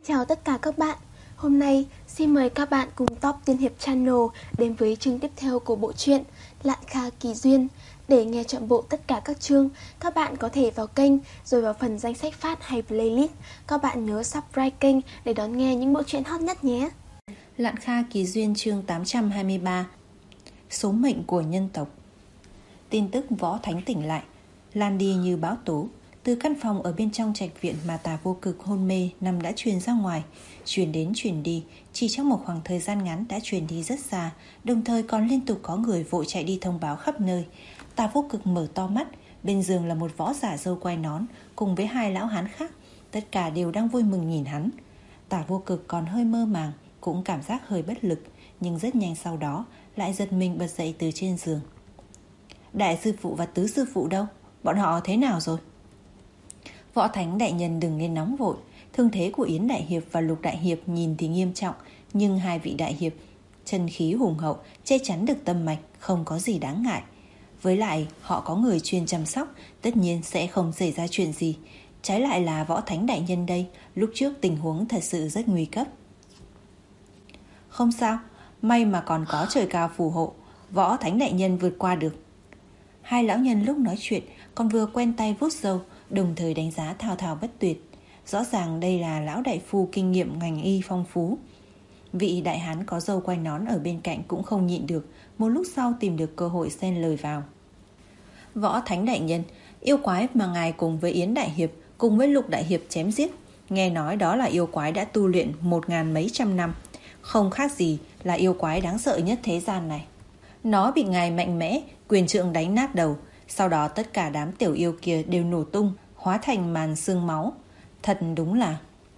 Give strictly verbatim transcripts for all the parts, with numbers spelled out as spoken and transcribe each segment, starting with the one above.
Chào tất cả các bạn. Hôm nay xin mời các bạn cùng Top Tiên Hiệp Channel đến với chương tiếp theo của bộ truyện Lạn Kha Kỳ Duyên. Để nghe trọn bộ tất cả các chương, các bạn có thể vào kênh rồi vào phần danh sách phát hay playlist. Các bạn nhớ subscribe kênh để đón nghe những bộ truyện hot nhất nhé. Lạn Kha Kỳ Duyên chương tám trăm hai mươi ba. Số mệnh của nhân tộc. Tin tức Võ Thánh tỉnh lại lan đi như bão tố. Từ căn phòng ở bên trong trạch viện mà Tả Vô Cực hôn mê nằm đã truyền ra ngoài, truyền đến truyền đi, chỉ trong một khoảng thời gian ngắn đã truyền đi rất xa, đồng thời còn liên tục có người vội chạy đi thông báo khắp nơi. Tả Vô Cực mở to mắt, bên giường là một võ giả râu quai nón cùng với hai lão hán khác, tất cả đều đang vui mừng nhìn hắn. Tả Vô Cực còn hơi mơ màng, cũng cảm giác hơi bất lực, nhưng rất nhanh sau đó lại giật mình bật dậy từ trên giường. Đại sư phụ và tứ sư phụ đâu? Bọn họ thế nào rồi? Võ Thánh đại nhân đừng nên nóng vội. Thương thế của Yến đại hiệp và Lục đại hiệp nhìn thì nghiêm trọng, nhưng hai vị đại hiệp chân khí hùng hậu, che chắn được tâm mạch, không có gì đáng ngại. Với lại họ có người chuyên chăm sóc, tất nhiên sẽ không xảy ra chuyện gì. Trái lại là Võ Thánh đại nhân đây, lúc trước tình huống thật sự rất nguy cấp. Không sao, may mà còn có trời cao phù hộ, Võ Thánh đại nhân vượt qua được. Hai lão nhân lúc nói chuyện còn vừa quen tay vuốt râu, đồng thời đánh giá thao thao bất tuyệt. Rõ ràng đây là lão đại phu kinh nghiệm ngành y phong phú. Vị đại hán có râu quai nón ở bên cạnh cũng không nhịn được, một lúc sau tìm được cơ hội xen lời vào. Võ Thánh đại nhân, yêu quái mà ngài cùng với Yến đại hiệp cùng với Lục đại hiệp chém giết, nghe nói đó là yêu quái đã tu luyện một ngàn mấy trăm năm, không khác gì là yêu quái đáng sợ nhất thế gian này. Nó bị ngài mạnh mẽ quyền trượng đánh nát đầu, sau đó tất cả đám tiểu yêu kia đều nổ tung, hóa thành màn sương máu. Thật đúng là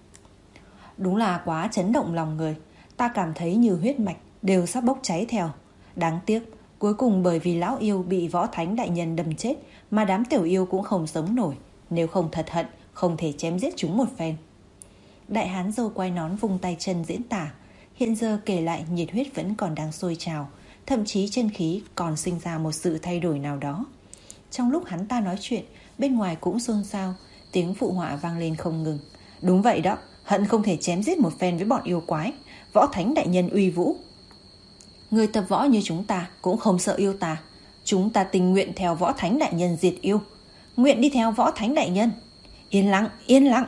Đúng là quá chấn động lòng người. Ta cảm thấy như huyết mạch đều sắp bốc cháy theo. Đáng tiếc, cuối cùng bởi vì lão yêu bị Võ Thánh đại nhân đâm chết mà đám tiểu yêu cũng không sống nổi. Nếu không thật hận, không thể chém giết chúng một phen. Đại hán râu quai nón vung tay chân diễn tả. Hiện giờ kể lại nhiệt huyết vẫn còn đang sôi trào, thậm chí chân khí còn sinh ra một sự thay đổi nào đó. Trong lúc hắn ta nói chuyện, bên ngoài cũng xôn xao, tiếng phụ họa vang lên không ngừng. Đúng vậy đó, hận không thể chém giết một phen với bọn yêu quái. Võ Thánh đại nhân uy vũ. Người tập võ như chúng ta cũng không sợ yêu tà. Chúng ta tình nguyện theo Võ Thánh đại nhân diệt yêu, nguyện đi theo Võ Thánh đại nhân. Yên lặng, yên lặng.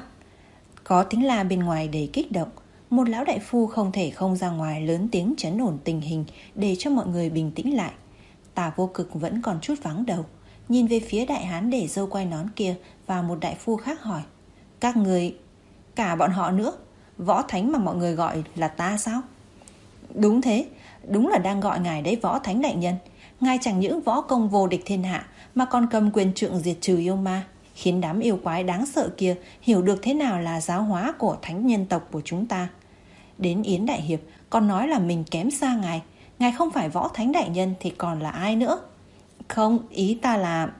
Có tiếng la bên ngoài đầy kích động. Một lão đại phu không thể không ra ngoài lớn tiếng trấn ổn tình hình để cho mọi người bình tĩnh lại. Tả Vô Cực vẫn còn chút vắng đầu, nhìn về phía đại hán để râu quai nón kia và một đại phu khác hỏi: Các người, cả bọn họ nữa, Võ Thánh mà mọi người gọi là ta sao? Đúng thế, đúng là đang gọi ngài đấy Võ Thánh đại nhân. Ngài chẳng những võ công vô địch thiên hạ mà còn cầm quyền trượng diệt trừ yêu ma, khiến đám yêu quái đáng sợ kia hiểu được thế nào là giáo hóa của thánh nhân tộc của chúng ta. Đến Yến đại hiệp còn nói là mình kém xa ngài. Ngài không phải Võ Thánh đại nhân thì còn là ai nữa? Không, ý ta là...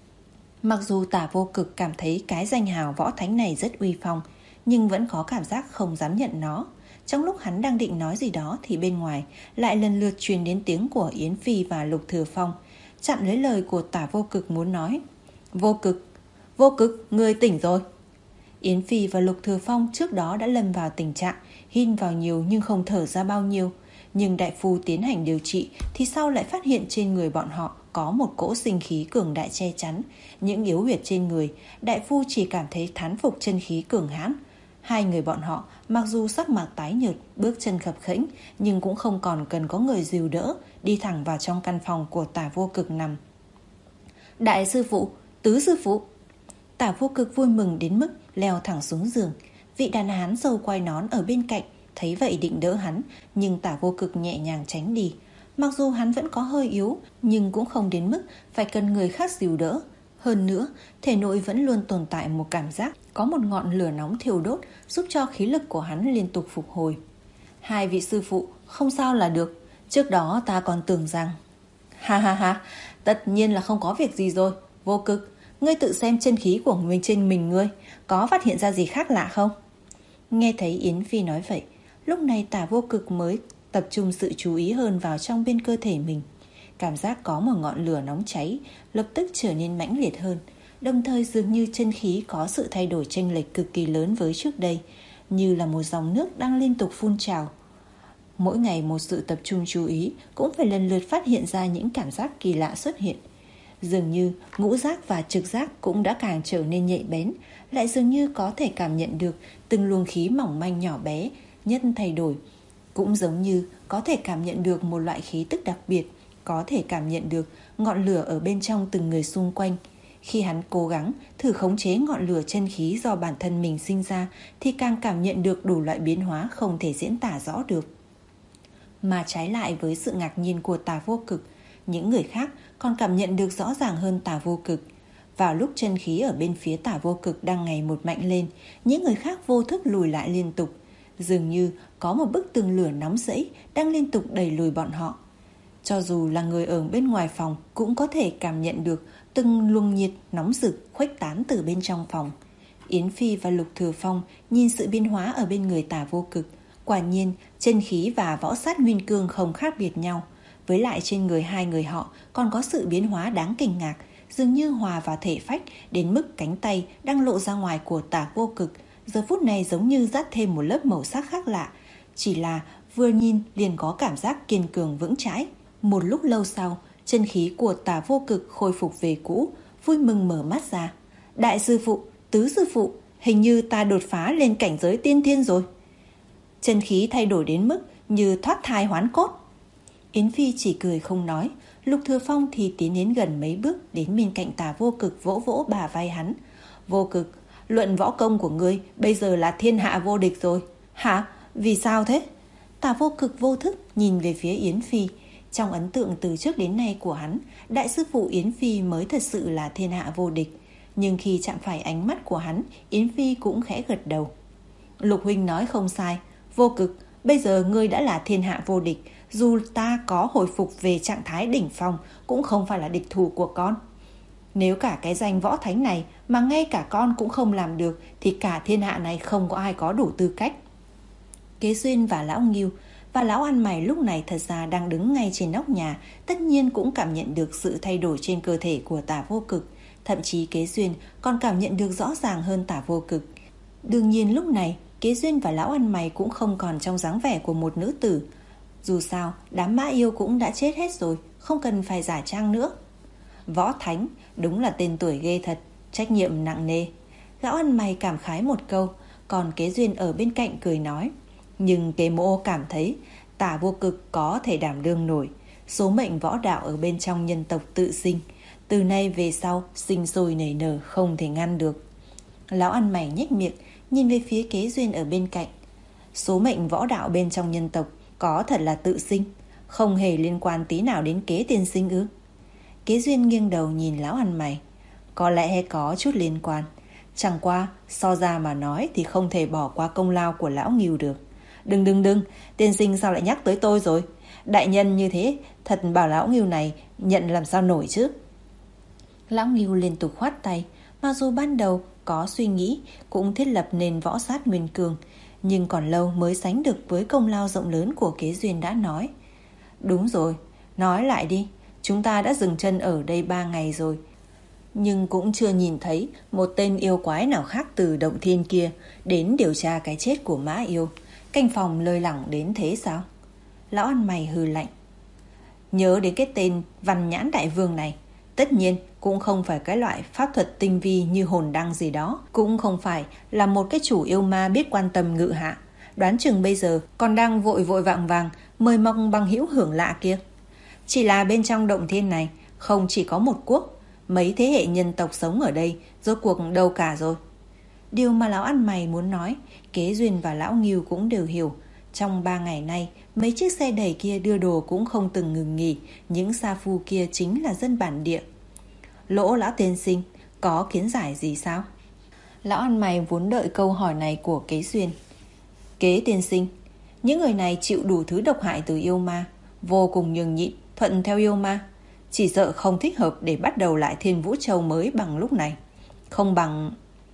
Mặc dù Tả Vô Cực cảm thấy cái danh hào Võ Thánh này rất uy phong, nhưng vẫn có cảm giác không dám nhận nó. Trong lúc hắn đang định nói gì đó thì bên ngoài lại lần lượt truyền đến tiếng của Yến Phi và Lục Thừa Phong, chặn lấy lời của Tả Vô Cực muốn nói. Vô Cực, Vô Cực, người tỉnh rồi. Yến Phi và Lục Thừa Phong trước đó đã lâm vào tình trạng hít vào nhiều nhưng không thở ra bao nhiêu. Nhưng đại phu tiến hành điều trị thì sau lại phát hiện trên người bọn họ có một cỗ sinh khí cường đại che chắn những yếu huyệt trên người. Đại phu chỉ cảm thấy thán phục chân khí cường hãn. Hai người bọn họ mặc dù sắc mặt tái nhợt, bước chân khập khễnh, nhưng cũng không còn cần có người dìu đỡ, đi thẳng vào trong căn phòng của Tả Vô Cực nằm. Đại sư phụ, tứ sư phụ. Tả Vô Cực vui mừng đến mức leo thẳng xuống giường. Vị đàn hán râu quai nón ở bên cạnh thấy vậy định đỡ hắn, nhưng Tả Vô Cực nhẹ nhàng tránh đi. Mặc dù hắn vẫn có hơi yếu, nhưng cũng không đến mức phải cần người khác dìu đỡ. Hơn nữa, thể nội vẫn luôn tồn tại một cảm giác có một ngọn lửa nóng thiêu đốt, giúp cho khí lực của hắn liên tục phục hồi. Hai vị sư phụ, không sao là được. Trước đó ta còn tưởng rằng... Ha ha ha, tất nhiên là không có việc gì rồi. Vô Cực, ngươi tự xem chân khí của mình trên mình ngươi, có phát hiện ra gì khác lạ không? Nghe thấy Yến Phi nói vậy, lúc này Tả Vô Cực mới tập trung sự chú ý hơn vào trong bên cơ thể mình. Cảm giác có một ngọn lửa nóng cháy lập tức trở nên mãnh liệt hơn, đồng thời dường như chân khí có sự thay đổi chênh lệch cực kỳ lớn với trước đây. như là một dòng nước đang liên tục phun trào. Mỗi ngày một sự tập trung chú ý cũng phải lần lượt phát hiện ra những cảm giác kỳ lạ xuất hiện. Dường như ngũ giác và trực giác cũng đã càng trở nên nhạy bén, lại dường như có thể cảm nhận được từng luồng khí mỏng manh nhỏ bé nhất thay đổi. Cũng giống như có thể cảm nhận được một loại khí tức đặc biệt, có thể cảm nhận được ngọn lửa ở bên trong từng người xung quanh. Khi hắn cố gắng thử khống chế ngọn lửa chân khí do bản thân mình sinh ra thì càng cảm nhận được đủ loại biến hóa không thể diễn tả rõ được. Mà trái lại với sự ngạc nhiên của Tả Vô Cực, những người khác còn cảm nhận được rõ ràng hơn Tả Vô Cực. Vào lúc chân khí ở bên phía Tả Vô Cực đang ngày một mạnh lên, những người khác vô thức lùi lại liên tục. Dường như có một bức tường lửa nóng rẫy đang liên tục đẩy lùi bọn họ. Cho dù là người ở bên ngoài phòng cũng có thể cảm nhận được từng luồng nhiệt nóng rực khuếch tán từ bên trong phòng. Yến Phi và Lục Thừa Phong nhìn sự biến hóa ở bên người Tả Vô Cực. Quả nhiên, chân khí và võ sát nguyên cương không khác biệt nhau. Với lại trên người hai người họ còn có sự biến hóa đáng kinh ngạc, dường như hòa vào thể phách đến mức cánh tay đang lộ ra ngoài của Tả Vô Cực giờ phút này giống như dắt thêm một lớp màu sắc khác lạ. Chỉ là vừa nhìn liền có cảm giác kiên cường vững chãi. Một lúc lâu sau, chân khí của Tả Vô Cực khôi phục về cũ, vui mừng mở mắt ra. Đại sư phụ, tứ sư phụ, hình như ta đột phá lên cảnh giới tiên thiên rồi. Chân khí thay đổi đến mức như thoát thai hoán cốt. Yến Phi chỉ cười không nói. Lục Thừa Phong thì tiến đến gần mấy bước, đến bên cạnh Tả Vô Cực vỗ vỗ bả vai hắn. Vô Cực, luận võ công của ngươi bây giờ là thiên hạ vô địch rồi. Hả? Vì sao thế? Tả Vô Cực vô thức nhìn về phía Yến Phi. Trong ấn tượng từ trước đến nay của hắn, đại sư phụ Yến Phi mới thật sự là thiên hạ vô địch. Nhưng khi chạm phải ánh mắt của hắn, Yến Phi cũng khẽ gật đầu. Lục huynh nói không sai. Vô Cực, bây giờ ngươi đã là thiên hạ vô địch. Dù ta có hồi phục về trạng thái đỉnh phong cũng không phải là địch thủ của con. Nếu cả cái danh võ thánh này mà ngay cả con cũng không làm được thì cả thiên hạ này không có ai có đủ tư cách. Kế Duyên và Lão Ngưu và Lão Ăn Mày lúc này thật ra đang đứng ngay trên nóc nhà, tất nhiên cũng cảm nhận được sự thay đổi trên cơ thể của Tả Vô Cực. Thậm chí Kế Duyên còn cảm nhận được rõ ràng hơn Tả Vô Cực. Đương nhiên lúc này Kế Duyên và Lão Ăn Mày cũng không còn trong dáng vẻ của một nữ tử. Dù sao đám mã yêu cũng đã chết hết rồi, không cần phải giả trang nữa. Võ Thánh đúng là tên tuổi ghê thật, trách nhiệm nặng nề. Lão Ăn Mày cảm khái một câu, còn Kế Duyên ở bên cạnh cười nói. Nhưng Kế Mộ cảm thấy Tả Vô Cực có thể đảm đương nổi. Số mệnh võ đạo ở bên trong nhân tộc tự sinh, từ nay về sau sinh sôi nảy nở không thể ngăn được. Lão Ăn Mày nhếch miệng nhìn về phía Kế Duyên ở bên cạnh. Số mệnh võ đạo bên trong nhân tộc có thật là tự sinh, không hề liên quan tí nào đến Kế tiên sinh ư? Kế Duyên nghiêng đầu nhìn Lão Ăn Mày. Có lẽ có chút liên quan. Chẳng qua so ra mà nói thì không thể bỏ qua công lao của Lão Ngưu được. Đừng đừng đừng, tiên sinh sao lại nhắc tới tôi rồi? Đại nhân như thế, thật bảo Lão Ngưu này nhận làm sao nổi chứ? Lão Ngưu liên tục khoát tay. Mặc dù ban đầu có suy nghĩ cũng thiết lập nền võ sát nguyên cường, nhưng còn lâu mới sánh được với công lao rộng lớn của Kế Duyên đã nói. Đúng rồi, nói lại đi. Chúng ta đã dừng chân ở đây ba ngày rồi, nhưng cũng chưa nhìn thấy một tên yêu quái nào khác từ động thiên kia đến điều tra cái chết của mã yêu. Canh phòng lơi lỏng đến thế sao? Lão Ăn Mày hừ lạnh. Nhớ đến cái tên Văn Nhãn Đại Vương này, tất nhiên cũng không phải cái loại pháp thuật tinh vi như hồn đăng gì đó, cũng không phải là một cái chủ yêu ma biết quan tâm ngự hạ. Đoán chừng bây giờ còn đang vội vội vàng vàng mời mọc bằng hữu hưởng lạ kia. Chỉ là bên trong động thiên này không chỉ có một quốc, mấy thế hệ nhân tộc sống ở đây rốt cuộc đâu cả rồi. Điều mà Lão Ăn Mày muốn nói, Kế Duyên và Lão Ngưu cũng đều hiểu. Trong ba ngày nay, mấy chiếc xe đẩy kia đưa đồ cũng không từng ngừng nghỉ. Những sa phu kia chính là dân bản địa. Lỗ Lão tiên sinh, có kiến giải gì sao? Lão Ăn Mày vốn đợi câu hỏi này của Kế Duyên. Kế tiên sinh, những người này chịu đủ thứ độc hại từ yêu ma, vô cùng nhường nhịn, thuận theo yêu ma. Chỉ sợ không thích hợp để bắt đầu lại Thiên Vũ Châu mới bằng lúc này. Không bằng...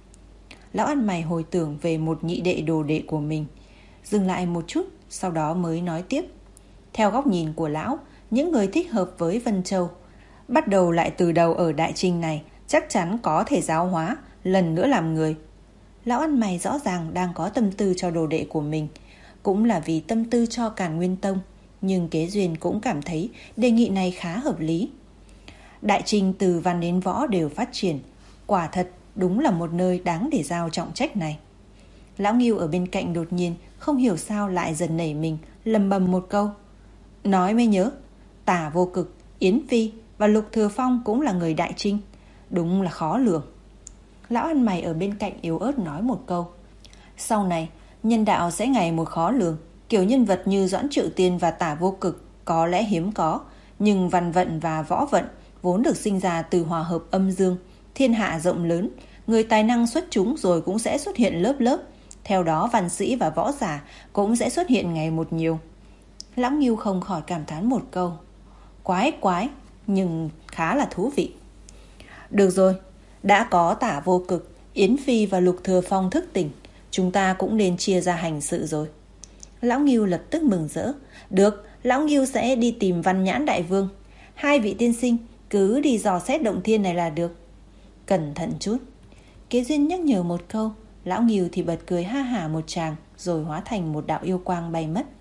Lão Ăn Mày hồi tưởng về một nhị đệ đồ đệ của mình, dừng lại một chút, sau đó mới nói tiếp. Theo góc nhìn của lão, những người thích hợp với Vân Châu bắt đầu lại từ đầu ở Đại Trinh này chắc chắn có thể giáo hóa, lần nữa làm người. Lão ăn mày rõ ràng đang có tâm tư cho đồ đệ của mình, cũng là vì tâm tư cho Càn Nguyên Tông, nhưng Kế Duyên cũng cảm thấy đề nghị này khá hợp lý. Đại Trinh từ văn đến võ đều phát triển, quả thật đúng là một nơi đáng để giao trọng trách này. Lão Ngưu ở bên cạnh đột nhiên không hiểu sao lại dần nảy mình, lầm bầm một câu. Nói mới nhớ, Tả Vô Cực, Yến Phi và Lục Thừa Phong cũng là người Đại Trinh, đúng là khó lường. Lão ăn mày ở bên cạnh yếu ớt nói một câu. Sau này nhân đạo sẽ ngày một khó lường, kiểu nhân vật như Doãn Trự Tiên và Tả Vô Cực có lẽ hiếm có, nhưng văn vận và võ vận vốn được sinh ra từ hòa hợp âm dương. Thiên hạ rộng lớn, người tài năng xuất chúng rồi cũng sẽ xuất hiện lớp lớp, theo đó văn sĩ và võ giả cũng sẽ xuất hiện ngày một nhiều. Lão Ngưu không khỏi cảm thán một câu. Quái quái, nhưng khá là thú vị. Được rồi, đã có Tả Vô Cực, Yến Phi và Lục Thừa Phong thức tỉnh, chúng ta cũng nên chia ra hành sự rồi. Lão Ngưu lập tức mừng rỡ. Được, Lão Ngưu sẽ đi tìm Văn Nhãn Đại Vương. Hai vị tiên sinh cứ đi dò xét động thiên này là được. Cẩn thận chút. Kế Duyên nhắc nhở một câu. Lão Ngưu thì bật cười ha hả một tràng, rồi hóa thành một đạo yêu quang bay mất.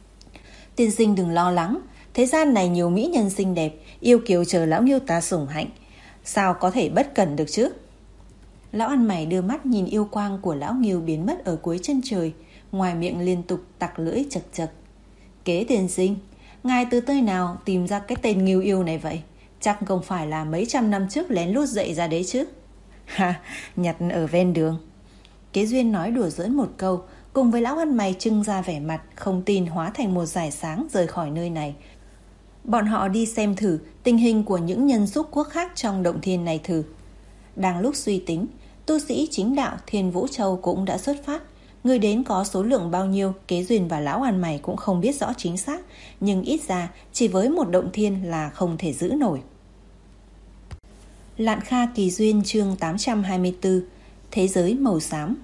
Tiên sinh đừng lo lắng, thế gian này nhiều mỹ nhân xinh đẹp, yêu kiều chờ Lão Ngưu ta sủng hạnh, sao có thể bất cẩn được chứ? Lão ăn mày đưa mắt nhìn yêu quang của Lão Ngưu biến mất ở cuối chân trời, ngoài miệng liên tục tặc lưỡi chật chật. Kế tiên sinh, ngài từ nơi nào tìm ra cái tên Ngưu yêu này vậy? Chắc không phải là mấy trăm năm trước lén lút dậy ra đấy chứ? Ha, nhặt ở ven đường. Kế Duyên nói đùa giỡn một câu, cùng với lão ăn mày trưng ra vẻ mặt không tin, hóa thành một dải sáng rời khỏi nơi này. Bọn họ đi xem thử tình hình của những nhân xúc quốc khác trong động thiên này thử. Đang lúc suy tính, tu sĩ chính đạo Thiên Vũ Châu cũng đã xuất phát. Người đến có số lượng bao nhiêu, Kế Duyên và lão ăn mày cũng không biết rõ chính xác, nhưng ít ra chỉ với một động thiên là không thể giữ nổi. Lạn Kha Kỳ Duyên chương tám trăm hai mươi tư. Thế giới màu xám.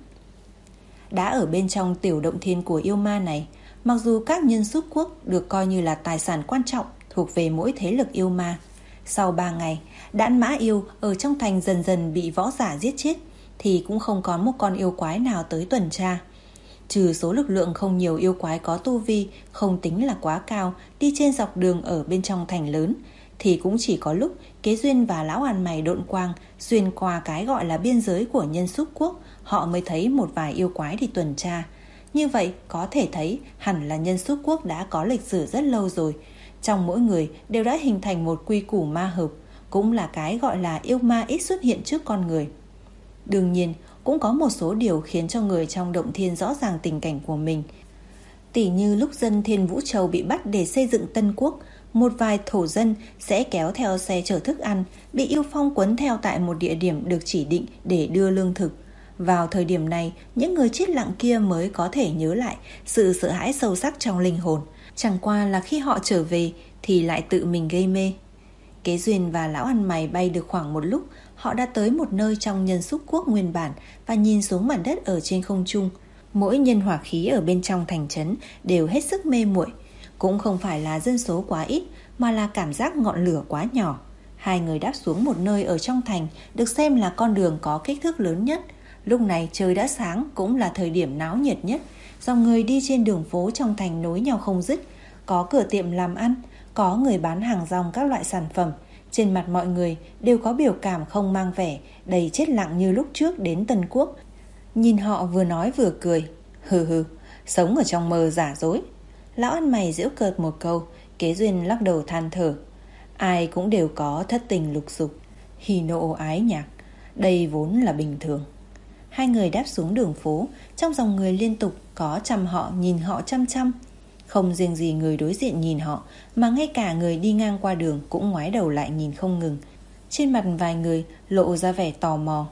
Đã ở bên trong tiểu động thiên của yêu ma này, mặc dù các nhân xúc quốc được coi như là tài sản quan trọng thuộc về mỗi thế lực yêu ma, sau ba ngày đãn mã yêu ở trong thành dần dần bị võ giả giết chết, thì cũng không có một con yêu quái nào tới tuần tra. Trừ số lực lượng không nhiều yêu quái có tu vi không tính là quá cao đi trên dọc đường ở bên trong thành lớn, thì cũng chỉ có lúc Kế Duyên và lão ăn mày độn quang xuyên qua cái gọi là biên giới của nhân xúc quốc, họ mới thấy một vài yêu quái đi tuần tra. Như vậy có thể thấy hẳn là nhân xúc quốc đã có lịch sử rất lâu rồi. Trong mỗi người đều đã hình thành một quy củ ma hợp, cũng là cái gọi là yêu ma ít xuất hiện trước con người. Đương nhiên cũng có một số điều khiến cho người trong động thiên rõ ràng tình cảnh của mình. Tỉ như lúc dân Thiên Vũ Châu bị bắt để xây dựng Tân Quốc, một vài thổ dân sẽ kéo theo xe chở thức ăn, bị yêu phong quấn theo tại một địa điểm được chỉ định để đưa lương thực. Vào thời điểm này, những người chết lặng kia mới có thể nhớ lại sự sợ hãi sâu sắc trong linh hồn. Chẳng qua là khi họ trở về thì lại tự mình gây mê. Kế Duyên và lão ăn mày bay được khoảng một lúc, họ đã tới một nơi trong nhân xúc quốc nguyên bản và nhìn xuống mặt đất ở trên không trung. Mỗi nhân hỏa khí ở bên trong thành trấn đều hết sức mê muội. Cũng không phải là dân số quá ít, mà là cảm giác ngọn lửa quá nhỏ. Hai người đáp xuống một nơi ở trong thành, được xem là con đường có kích thước lớn nhất. Lúc này trời đã sáng, cũng là thời điểm náo nhiệt nhất. Dòng người đi trên đường phố trong thành nối nhau không dứt. Có cửa tiệm làm ăn, có người bán hàng rong các loại sản phẩm. Trên mặt mọi người đều có biểu cảm không mang vẻ, đầy chết lặng như lúc trước đến Tân Quốc. Nhìn họ vừa nói vừa cười. Hừ hừ, sống ở trong mơ giả dối. Lão ăn mày giễu cợt một câu. Kế Duyên lắc đầu than thở. Ai cũng đều có thất tình lục dục, hỉ nộ ái nhạc, đây vốn là bình thường. Hai người đáp xuống đường phố, trong dòng người liên tục có trăm họ nhìn họ chăm chăm. Không riêng gì người đối diện nhìn họ, mà ngay cả người đi ngang qua đường cũng ngoái đầu lại nhìn không ngừng. Trên mặt vài người lộ ra vẻ tò mò.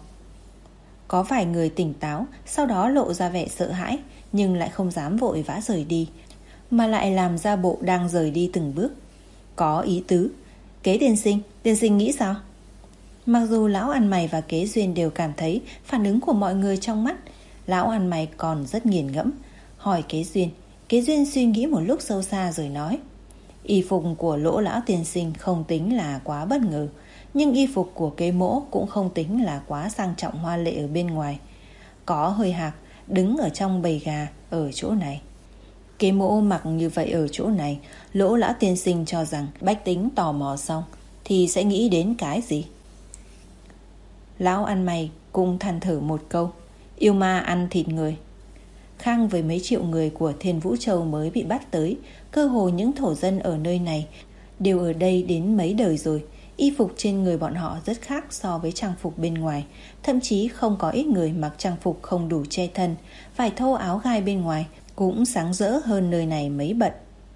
Có vài người tỉnh táo, sau đó lộ ra vẻ sợ hãi, nhưng lại không dám vội vã rời đi, mà lại làm ra bộ đang rời đi từng bước. Có ý tứ. Kế tiên sinh, tiên sinh nghĩ sao? Mặc dù lão ăn mày và Kế Duyên đều cảm thấy phản ứng của mọi người trong mắt, lão ăn mày còn rất nghiền ngẫm, hỏi Kế Duyên. Kế Duyên suy nghĩ một lúc sâu xa rồi nói. Y phục của Lỗ lão tiên sinh không tính là quá bất ngờ, nhưng y phục của Kế mỗ cũng không tính là quá sang trọng hoa lệ ở bên ngoài. có hơi hạc, đứng ở trong bầy gà ở chỗ này. Kế Mỗ mặc như vậy ở chỗ này, Lỗ lão tiên sinh cho rằng bách tính tò mò xong thì sẽ nghĩ đến cái gì? Lão ăn mày cũng than thở một câu, yêu ma ăn thịt người. Khang với mấy triệu người của Thiên Vũ Châu mới bị bắt tới, cơ hồ những thổ dân ở nơi này đều ở đây đến mấy đời rồi. Y phục trên người bọn họ rất khác so với trang phục bên ngoài, thậm chí không có ít người mặc trang phục không đủ che thân, vải thô áo gai bên ngoài cũng sáng rỡ hơn nơi này mấy bận.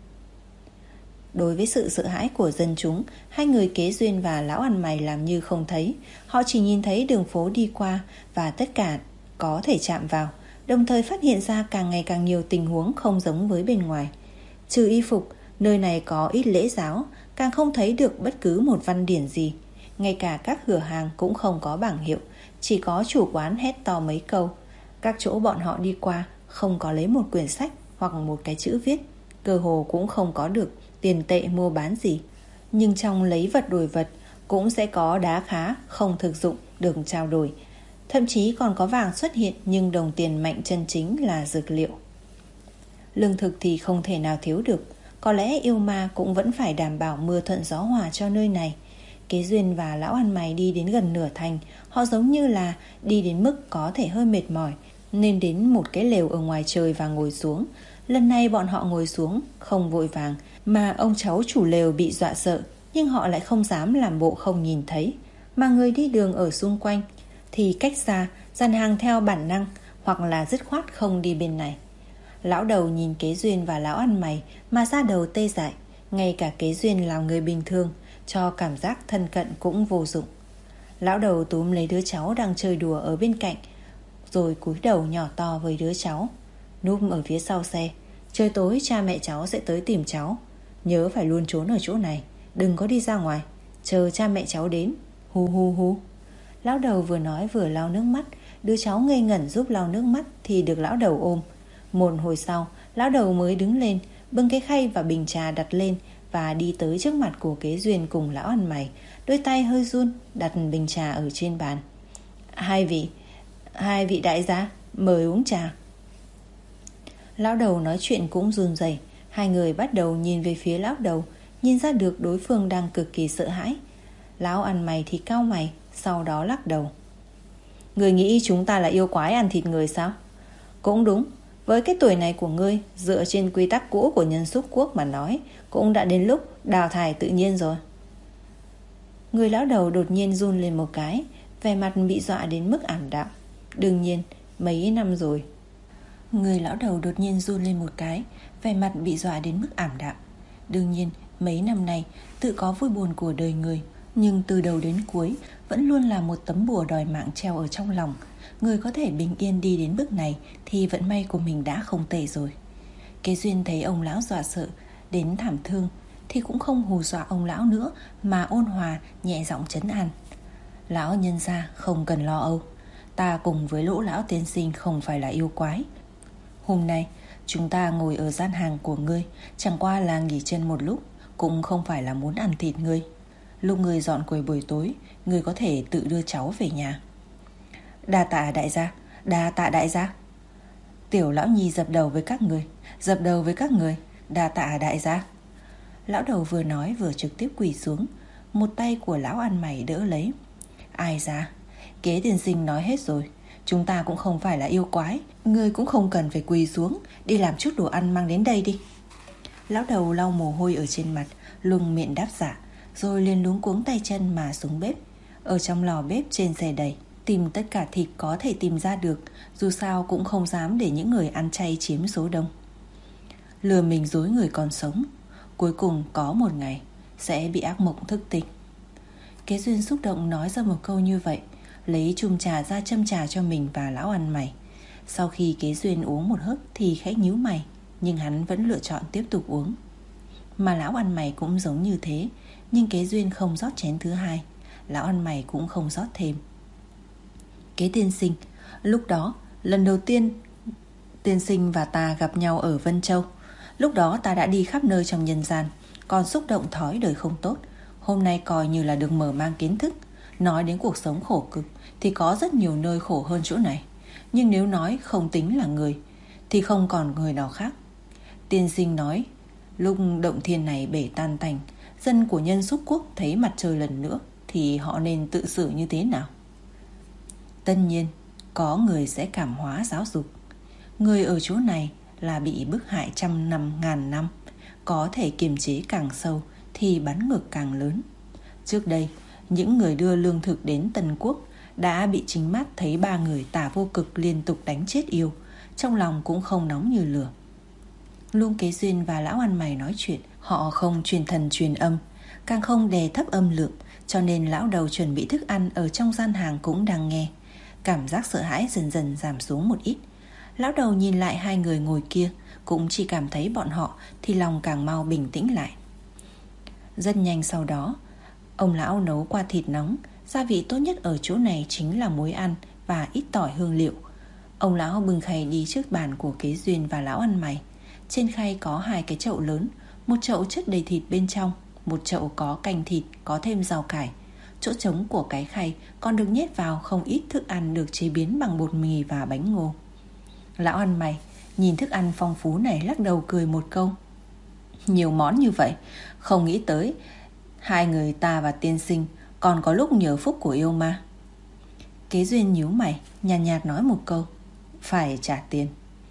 Đối với sự sợ hãi của dân chúng, hai người Kế Duyên và lão ăn mày làm như không thấy. Họ chỉ nhìn thấy đường phố đi qua và tất cả có thể chạm vào, đồng thời phát hiện ra càng ngày càng nhiều tình huống không giống với bên ngoài. Trừ y phục, nơi này có ít lễ giáo, càng không thấy được bất cứ một văn điển gì. Ngay cả các cửa hàng cũng không có bảng hiệu, chỉ có chủ quán hét to mấy câu. Các chỗ bọn họ đi qua không có lấy một quyển sách hoặc một cái chữ viết, cơ hồ cũng không có được tiền tệ mua bán gì. Nhưng trong lấy vật đổi vật cũng sẽ có đá khá không thực dụng được trao đổi. Thậm chí còn có vàng xuất hiện, nhưng đồng tiền mạnh chân chính là dược liệu. Lương thực thì không thể nào thiếu được. Có lẽ yêu ma cũng vẫn phải đảm bảo mưa thuận gió hòa cho nơi này. Kế Duyên và lão ăn mày đi đến gần nửa thành. Họ giống như là đi đến mức có thể hơi mệt mỏi, nên đến một cái lều ở ngoài trời và ngồi xuống. Lần này bọn họ ngồi xuống không vội vàng, mà ông cháu chủ lều bị dọa sợ, nhưng họ lại không dám làm bộ không nhìn thấy. Mà người đi đường ở xung quanh thì cách xa, dàn hàng theo bản năng, hoặc là dứt khoát không đi bên này. Lão đầu nhìn Kế Duyên và lão ăn mày mà da đầu tê dại. Ngay cả Kế Duyên là người bình thường, cho cảm giác thân cận cũng vô dụng. Lão đầu túm lấy đứa cháu đang chơi đùa ở bên cạnh, rồi cúi đầu nhỏ to với đứa cháu. Núp ở phía sau xe, trời tối cha mẹ cháu sẽ tới tìm cháu, nhớ phải luôn trốn ở chỗ này, đừng có đi ra ngoài, chờ cha mẹ cháu đến. Hu hu hu. Lão đầu vừa nói vừa lau nước mắt. Đứa cháu ngây ngẩn giúp lau nước mắt thì được lão đầu ôm. Một hồi sau, lão đầu mới đứng lên, bưng cái khay và bình trà đặt lên và đi tới trước mặt của Kế Duyên cùng lão ăn mày. Đôi tay hơi run đặt bình trà ở trên bàn. Hai vị, hai vị đại gia, mời uống trà. Lão đầu nói chuyện cũng run rẩy. Hai người bắt đầu nhìn về phía lão đầu, nhìn ra được đối phương đang cực kỳ sợ hãi. Lão ăn mày thì cau mày, sau đó lắc đầu. Người nghĩ chúng ta là yêu quái ăn thịt người sao? Cũng đúng, với cái tuổi này của ngươi, dựa trên quy tắc cũ của nhân xúc quốc mà nói, cũng đã đến lúc đào thải tự nhiên rồi. Người lão đầu đột nhiên run lên một cái, vẻ mặt bị dọa đến mức ảm đạm. Đương nhiên, mấy năm rồi. Người lão đầu đột nhiên run lên một cái, vẻ mặt bị dọa đến mức ảm đạm. Đương nhiên, mấy năm nay tự có vui buồn của đời người, nhưng từ đầu đến cuối vẫn luôn là một tấm bùa đòi mạng treo ở trong lòng. Người có thể bình yên đi đến bước này thì vận may của mình đã không tệ rồi. Kế Duyên thấy ông lão dọa sợ đến thảm thương thì cũng không hù dọa ông lão nữa, mà ôn hòa nhẹ giọng trấn an. Lão nhân gia không cần lo âu, ta cùng với Lỗ lão tiên sinh không phải là yêu quái. Hôm nay chúng ta ngồi ở gian hàng của ngươi chẳng qua là nghỉ chân một lúc, cũng không phải là muốn ăn thịt ngươi. Lúc ngươi dọn quầy buổi tối, ngươi có thể tự đưa cháu về nhà. Đa tạ đại gia, đa tạ đại gia. Tiểu lão nhi dập đầu với các người, dập đầu với các người, đa tạ đại gia. Lão đầu vừa nói vừa trực tiếp quỳ xuống. Một tay của lão ăn mày đỡ lấy. Ai ra, Kế tiên sinh nói hết rồi, chúng ta cũng không phải là yêu quái, ngươi cũng không cần phải quỳ xuống, đi làm chút đồ ăn mang đến đây đi. Lão đầu lau mồ hôi ở trên mặt, lùng miệng đáp dạ, rồi liền luống cuống tay chân mà xuống bếp. Ở trong lò bếp trên xe đầy, tìm tất cả thịt có thể tìm ra được, dù sao cũng không dám để những người ăn chay chiếm số đông. Lừa mình dối người còn sống, cuối cùng có một ngày sẽ bị ác mộng thức tỉnh. Kế Duyên xúc động nói ra một câu như vậy, lấy chum trà ra châm trà cho mình và lão ăn mày. Sau khi Kế Duyên uống một hớp thì khẽ nhíu mày, nhưng hắn vẫn lựa chọn tiếp tục uống. Mà lão ăn mày cũng giống như thế, nhưng Kế Duyên không rót chén thứ hai, lão ăn mày cũng không rót thêm. Kế tiên sinh, lúc đó lần đầu tiên tiên sinh và ta gặp nhau ở Vân Châu. Lúc đó ta đã đi khắp nơi trong nhân gian, còn xúc động thói đời không tốt. Hôm nay coi như là được mở mang kiến thức. Nói đến cuộc sống khổ cực thì có rất nhiều nơi khổ hơn chỗ này. Nhưng nếu nói không tính là người thì không còn người nào khác. Tiên sinh nói lúc động thiên này bể tan tành, dân của Nhân Xúc Quốc thấy mặt trời lần nữa thì họ nên tự xử như thế nào? Tất nhiên có người sẽ cảm hóa giáo dục. Người ở chỗ này là bị bức hại trăm năm ngàn năm, có thể kiềm chế càng sâu thì bắn ngược càng lớn. Trước đây, những người đưa lương thực đến Tân Quốc đã bị chính mắt thấy ba người tả vô cực liên tục đánh chết yêu, trong lòng cũng không nóng như lửa. Luông Kế Duyên và lão ăn mày nói chuyện, họ không truyền thần truyền âm, càng không đè thấp âm lượng, cho nên lão đầu chuẩn bị thức ăn ở trong gian hàng cũng đang nghe. Cảm giác sợ hãi dần dần giảm xuống một ít. Lão đầu nhìn lại hai người ngồi kia, cũng chỉ cảm thấy bọn họ thì lòng càng mau bình tĩnh lại. Rất nhanh sau đó, ông lão nấu qua thịt nóng. Gia vị tốt nhất ở chỗ này chính là muối ăn và ít tỏi hương liệu. Ông lão bưng khay đi trước bàn của Kế Duyên và lão ăn mày. Trên khay có hai cái chậu lớn, một chậu chất đầy thịt bên trong, một chậu có canh thịt, có thêm rau cải. Chỗ trống của cái khay còn được nhét vào không ít thức ăn được chế biến bằng bột mì và bánh ngô. Lão ăn mày nhìn thức ăn phong phú này lắc đầu cười một câu. Nhiều món như vậy, không nghĩ tới hai người ta và tiên sinh còn có lúc nhờ phúc của yêu ma. Kế Duyên nhíu mày, nhàn nhạt, nhạt nói một câu. Phải trả tiền.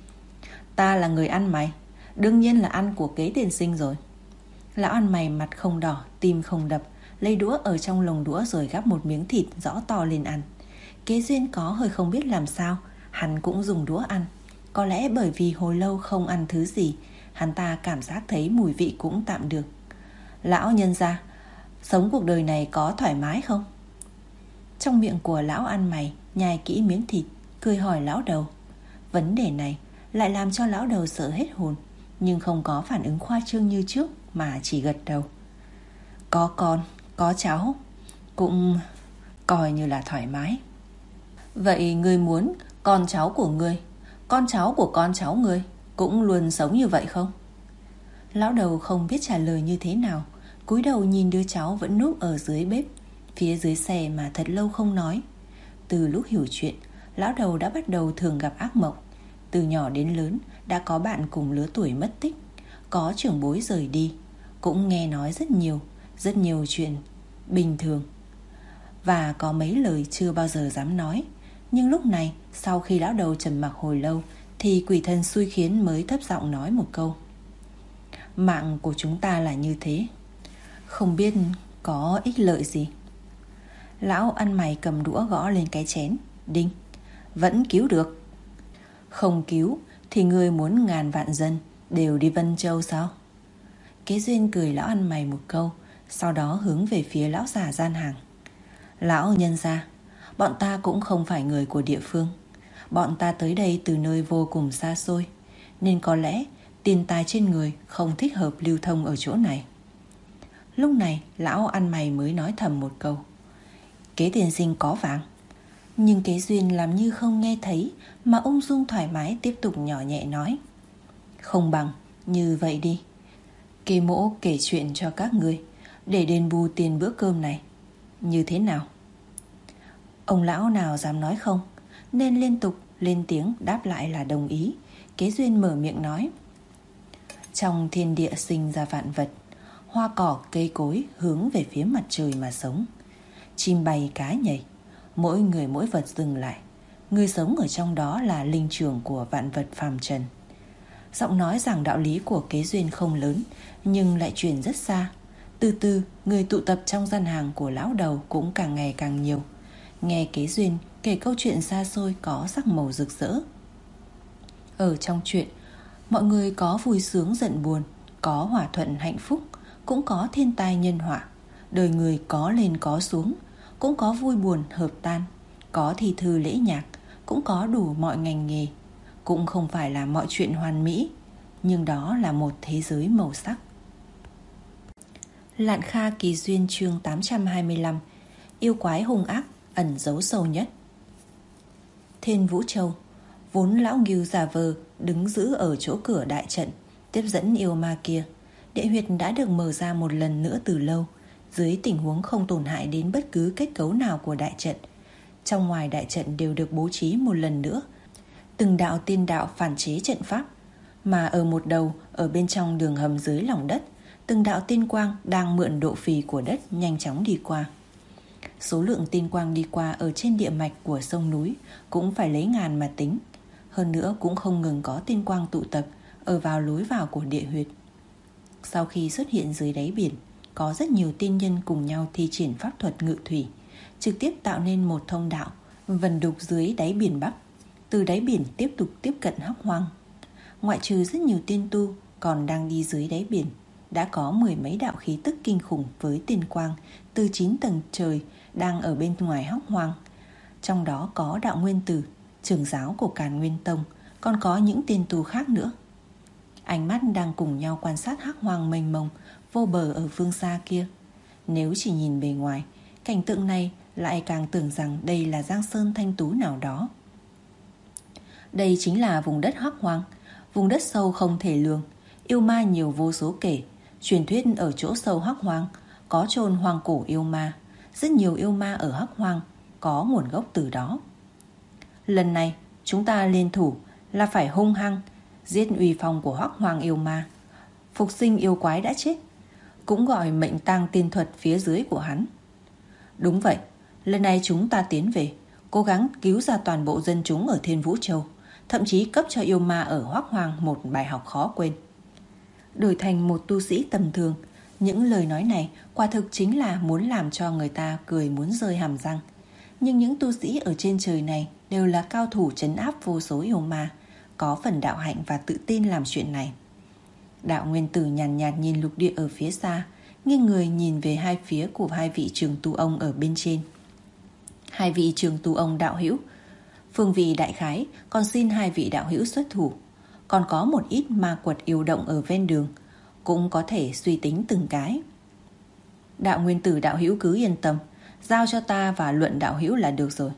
Ta là người ăn mày, đương nhiên là ăn của Kế tiên sinh rồi. Lão ăn mày mặt không đỏ, tim không đập, lấy đũa ở trong lồng đũa rồi gắp một miếng thịt rõ to lên ăn. Kế Duyên có hơi không biết làm sao, hắn cũng dùng đũa ăn. Có lẽ bởi vì hồi lâu không ăn thứ gì, hắn ta cảm giác thấy mùi vị cũng tạm được. Lão nhân gia, sống cuộc đời này có thoải mái không? Trong miệng của lão ăn mày nhai kỹ miếng thịt, cười hỏi lão đầu. Vấn đề này lại làm cho lão đầu sợ hết hồn, nhưng không có phản ứng khoa trương như trước mà chỉ gật đầu. Có con, có cháu, cũng coi như là thoải mái. Vậy ngươi muốn con cháu của ngươi, con cháu của con cháu ngươi cũng luôn sống như vậy không? Lão đầu không biết trả lời như thế nào, cúi đầu nhìn đứa cháu vẫn núp ở dưới bếp, phía dưới xe mà thật lâu không nói. Từ lúc hiểu chuyện, lão đầu đã bắt đầu thường gặp ác mộng. Từ nhỏ đến lớn đã có bạn cùng lứa tuổi mất tích, có trưởng bối rời đi, cũng nghe nói rất nhiều, rất nhiều chuyện bình thường, và có mấy lời chưa bao giờ dám nói. Nhưng lúc này, sau khi lão đầu trầm mặc hồi lâu, thì quỷ thần xui khiến mới thấp giọng nói một câu. Mạng của chúng ta là như thế, không biết có ích lợi gì. Lão ăn mày cầm đũa gõ lên cái chén. Đinh. Vẫn cứu được. Không cứu thì ngươi muốn ngàn vạn dân đều đi Vân Châu sao? Kế Duyên cười lão ăn mày một câu, sau đó hướng về phía lão già gian hàng. Lão nhân gia, bọn ta cũng không phải người của địa phương. Bọn ta tới đây từ nơi vô cùng xa xôi, nên có lẽ tiền tài trên người không thích hợp lưu thông ở chỗ này. Lúc này lão ăn mày mới nói thầm một câu. Kế tiên sinh có vàng. Nhưng Kế Duyên làm như không nghe thấy, mà ung dung thoải mái tiếp tục nhỏ nhẹ nói. Không bằng như vậy đi, Kế mỗ kể chuyện cho các ngươi để đền bù tiền bữa cơm này, như thế nào? Ông lão nào dám nói không, nên liên tục lên tiếng đáp lại là đồng ý. Kế Duyên mở miệng nói. Trong thiên địa sinh ra vạn vật, hoa cỏ cây cối hướng về phía mặt trời mà sống. Chim bay cá nhảy, mỗi người mỗi vật dừng lại. Người sống ở trong đó là linh trưởng của vạn vật phàm trần. Giọng nói giảng đạo lý của Kế Duyên không lớn, nhưng lại truyền rất xa. Từ từ, người tụ tập trong gian hàng của lão đầu cũng càng ngày càng nhiều. Nghe Kế Duyên kể câu chuyện xa xôi có sắc màu rực rỡ. Ở trong chuyện, mọi người có vui sướng giận buồn, có hòa thuận hạnh phúc, cũng có thiên tai nhân họa. Đời người có lên có xuống, cũng có vui buồn hợp tan, có thi thư lễ nhạc, cũng có đủ mọi ngành nghề. Cũng không phải là mọi chuyện hoàn mỹ, nhưng đó là một thế giới màu sắc. Lạn Kha Kỳ Duyên chương tám trăm hai mươi lăm. Yêu quái hung ác ẩn giấu sâu nhất. Thiên Vũ Châu, vốn lão Ngưu giả vờ đứng giữ ở chỗ cửa đại trận tiếp dẫn yêu ma kia. Địa huyệt đã được mở ra một lần nữa từ lâu, dưới tình huống không tổn hại đến bất cứ kết cấu nào của đại trận. Trong ngoài đại trận đều được bố trí một lần nữa từng đạo tiên đạo phản chế trận pháp, mà ở một đầu, ở bên trong đường hầm dưới lòng đất, từng đạo tiên quang đang mượn độ phì của đất nhanh chóng đi qua. Số lượng tiên quang đi qua ở trên địa mạch của sông núi cũng phải lấy ngàn mà tính. Hơn nữa cũng không ngừng có tiên quang tụ tập ở vào lối vào của địa huyệt. Sau khi xuất hiện dưới đáy biển, có rất nhiều tiên nhân cùng nhau thi triển pháp thuật ngự thủy, trực tiếp tạo nên một thông đạo vần đục dưới đáy biển Bắc, từ đáy biển tiếp tục tiếp cận Hắc Hoang. Ngoại trừ rất nhiều tiên tu còn đang đi dưới đáy biển, đã có mười mấy đạo khí tức kinh khủng với tiên quang từ chín tầng trời đang ở bên ngoài Hắc Hoang. Trong đó có đạo Nguyên Tử, trưởng giáo của Càn Nguyên Tông, còn có những tiên tu khác nữa. Ánh mắt đang cùng nhau quan sát Hắc Hoang mênh mông vô bờ ở phương xa kia. Nếu chỉ nhìn bề ngoài, cảnh tượng này lại càng tưởng rằng đây là giang sơn thanh tú nào đó. Đây chính là vùng đất Hắc Hoang, vùng đất sâu không thể lường, yêu ma nhiều vô số kể. Truyền thuyết ở chỗ sâu Hắc Hoang có chôn hoang cổ yêu ma. Rất nhiều yêu ma ở Hắc Hoang có nguồn gốc từ đó. Lần này chúng ta liên thủ là phải hung hăng giết uy phong của Hắc Hoang yêu ma, phục sinh yêu quái đã chết, cũng gọi mệnh tang tiên thuật phía dưới của hắn. Đúng vậy, lần này chúng ta tiến về, cố gắng cứu ra toàn bộ dân chúng ở Thiên Vũ Châu, thậm chí cấp cho yêu ma ở Hắc Hoang một bài học khó quên. Đổi thành một tu sĩ tầm thường, những lời nói này quả thực chính là muốn làm cho người ta cười muốn rơi hàm răng. Nhưng những tu sĩ ở trên trời này đều là cao thủ trấn áp vô số yêu ma, có phần đạo hạnh và tự tin làm chuyện này. Đạo Nguyên Tử nhàn nhạt, nhạt nhìn lục địa ở phía xa, nghiêng người nhìn về hai phía của hai vị trường tu ông ở bên trên. Hai vị trường tu ông đạo hữu, phương vị đại khái còn xin hai vị đạo hữu xuất thủ. Còn có một ít ma quật yêu động ở ven đường, cũng có thể suy tính từng cái. Đạo Nguyên Tử đạo hữu cứ yên tâm, giao cho ta và Luận đạo hữu là được rồi.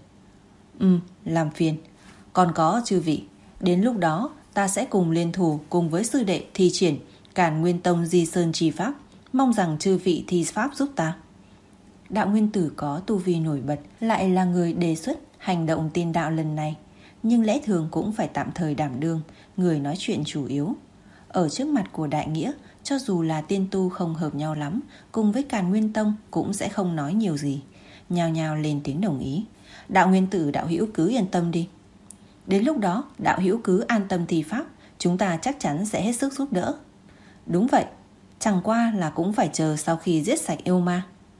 Ừ, làm phiền. Còn có chư vị, đến lúc đó ta sẽ cùng liên thủ cùng với sư đệ thi triển Càn Nguyên Tông Di Sơn Chi Pháp, mong rằng chư vị thi pháp giúp ta. Đạo Nguyên Tử có tu vi nổi bật, lại là người đề xuất hành động tiên đạo lần này, nhưng lẽ thường cũng phải tạm thời đảm đương người nói chuyện chủ yếu. Ở trước mặt của đại nghĩa, cho dù là tiên tu không hợp nhau lắm, cùng với Càn Nguyên Tông cũng sẽ không nói nhiều gì, nhao nhao lên tiếng đồng ý. Đạo Nguyên Tử đạo hữu cứ yên tâm đi. Đến lúc đó đạo hữu cứ an tâm thi pháp, chúng ta chắc chắn sẽ hết sức giúp đỡ. Đúng vậy, chẳng qua là cũng phải chờ sau khi giết sạch yêu ma.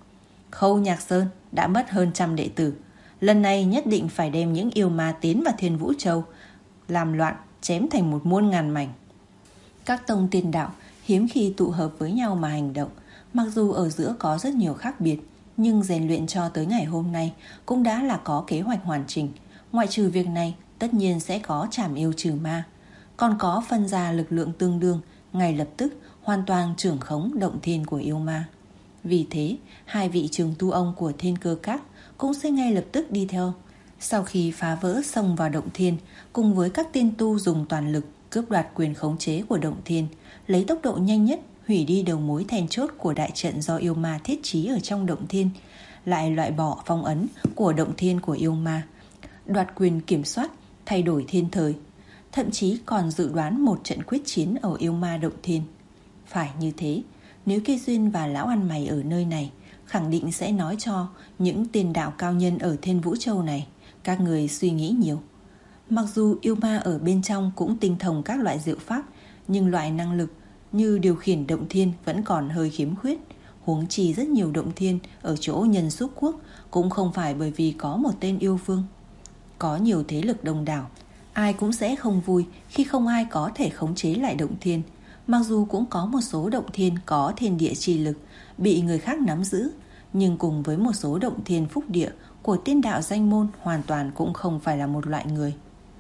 Khâu Nhạc Sơn đã mất hơn trăm đệ tử, lần này nhất định phải đem những yêu ma tiến vào Thiên Vũ Châu, làm loạn chém thành một muôn ngàn mảnh. Các tông tiên đạo hiếm khi tụ hợp với nhau mà hành động, mặc dù ở giữa có rất nhiều khác biệt, nhưng rèn luyện cho tới ngày hôm nay cũng đã là có kế hoạch hoàn chỉnh. Ngoại trừ việc này, tất nhiên sẽ có trảm yêu trừ ma, còn có phân ra lực lượng tương đương, ngay lập tức hoàn toàn trưởng khống động thiên của yêu ma. Vì thế, hai vị trường tu ông của Thiên Cơ Các cũng sẽ ngay lập tức đi theo. Sau khi phá vỡ xông vào động thiên, cùng với các tiên tu dùng toàn lực cướp đoạt quyền khống chế của động thiên, lấy tốc độ nhanh nhất hủy đi đầu mối then chốt của đại trận do yêu ma thiết trí ở trong động thiên, lại loại bỏ phong ấn của động thiên của yêu ma, đoạt quyền kiểm soát, thay đổi thiên thời, thậm chí còn dự đoán một trận quyết chiến ở yêu ma động thiên. Phải như thế, nếu Kê Duyên và lão ăn mày ở nơi này, khẳng định sẽ nói cho những tiền đạo cao nhân ở Thiên Vũ Châu này, các người suy nghĩ nhiều. Mặc dù yêu ma ở bên trong cũng tinh thông các loại diệu pháp, nhưng loại năng lực như điều khiển động thiên vẫn còn hơi khiếm khuyết. Huống chi rất nhiều động thiên ở chỗ Nhân Xúc Quốc cũng không phải bởi vì có một tên yêu vương. Có nhiều thế lực đông đảo, ai cũng sẽ không vui khi không ai có thể khống chế lại động thiên. Mặc dù cũng có một số động thiên có thiên địa chi lực bị người khác nắm giữ, nhưng cùng với một số động thiên phúc địa của tiên đạo danh môn hoàn toàn cũng không phải là một loại người.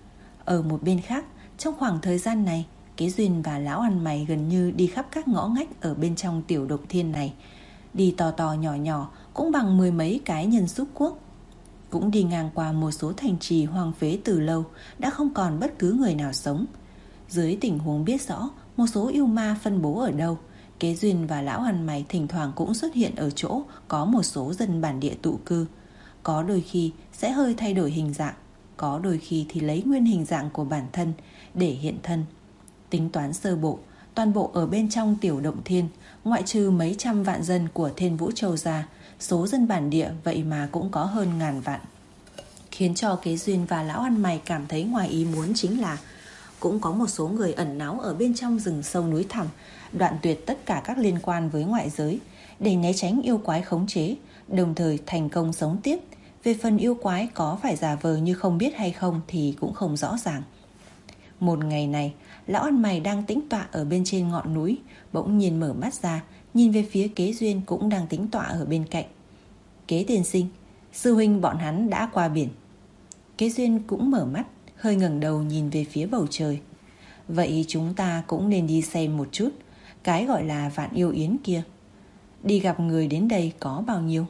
Ở một bên khác, trong khoảng thời gian này, Kế Duyên và lão ăn mày gần như đi khắp các ngõ ngách ở bên trong tiểu động thiên này, đi to to nhỏ nhỏ cũng bằng mười mấy cái Nhân Xúc Quốc. Cũng đi ngang qua một số thành trì hoang phế từ lâu, đã không còn bất cứ người nào sống. Dưới tình huống biết rõ một số yêu ma phân bố ở đâu, Kế Duyên và lão ăn mày thỉnh thoảng cũng xuất hiện ở chỗ có một số dân bản địa tụ cư, có đôi khi sẽ hơi thay đổi hình dạng. có đôi khi thì lấy nguyên hình dạng của bản thân để hiện thân. Tính toán sơ bộ, toàn bộ ở bên trong tiểu động thiên, ngoại trừ mấy trăm vạn dân của Thiên Vũ Châu ra, số dân bản địa vậy mà cũng có hơn ngàn vạn. Khiến cho Kế Duyên và lão ăn mày cảm thấy ngoài ý muốn chính là cũng có một số người ẩn náu ở bên trong rừng sâu núi thẳm, đoạn tuyệt tất cả các liên quan với ngoại giới để né tránh yêu quái khống chế, đồng thời thành công sống tiếp. Về phần yêu quái có phải giả vờ như không biết hay không thì cũng không rõ ràng. Một ngày này, lão ăn mày đang tĩnh tọa ở bên trên ngọn núi, bỗng nhiên mở mắt ra, nhìn về phía Kế Duyên cũng đang tĩnh tọa ở bên cạnh. Kế tiên sinh, sư huynh bọn hắn đã qua biển. Kế Duyên cũng mở mắt, hơi ngẩng đầu nhìn về phía bầu trời. Vậy chúng ta cũng nên đi xem một chút cái gọi là Vạn Yêu Yến kia. Đi gặp người đến đây có bao nhiêu?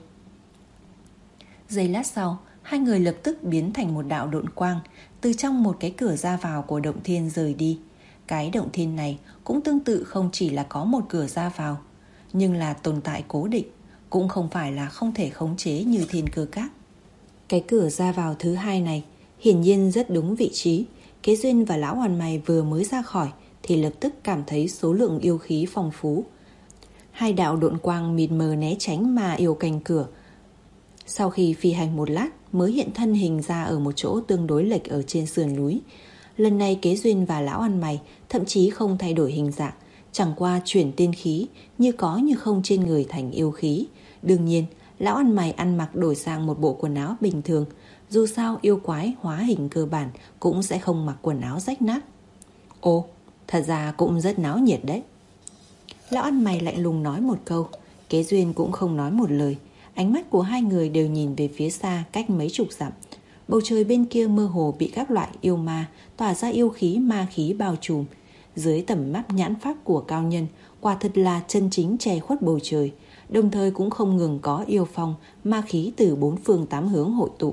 Giây lát sau, hai người lập tức biến thành một đạo độn quang, từ trong một cái cửa ra vào của động thiên rời đi. Cái động thiên này cũng tương tự, không chỉ là có một cửa ra vào, nhưng là tồn tại cố định, cũng không phải là không thể khống chế như Thiên Cơ Các. Cái cửa ra vào thứ hai này hiển nhiên rất đúng vị trí. Kế Duyên và lão hoàn mày vừa mới ra khỏi thì lập tức cảm thấy số lượng yêu khí phong phú. Hai đạo độn quang mịt mờ né tránh mà yêu cành cửa. Sau khi phi hành một lát mới hiện thân hình ra ở một chỗ tương đối lệch ở trên sườn núi. Lần này Kế Duyên và lão ăn mày thậm chí không thay đổi hình dạng, chẳng qua chuyển tiên khí như có như không trên người thành yêu khí. Đương nhiên, lão ăn mày ăn mặc đổi sang một bộ quần áo bình thường, dù sao yêu quái hóa hình cơ bản cũng sẽ không mặc quần áo rách nát. Ồ, thật ra cũng rất náo nhiệt đấy. Lão ăn mày lạnh lùng nói một câu, Kế Duyên cũng không nói một lời. Ánh mắt của hai người đều nhìn về phía xa cách mấy chục dặm. Bầu trời bên kia mơ hồ bị các loại yêu ma tỏa ra yêu khí ma khí bao trùm. Dưới tầm mắt nhãn pháp của cao nhân, quả thật là chân chính che khuất bầu trời, đồng thời cũng không ngừng có yêu phong ma khí từ bốn phương tám hướng hội tụ.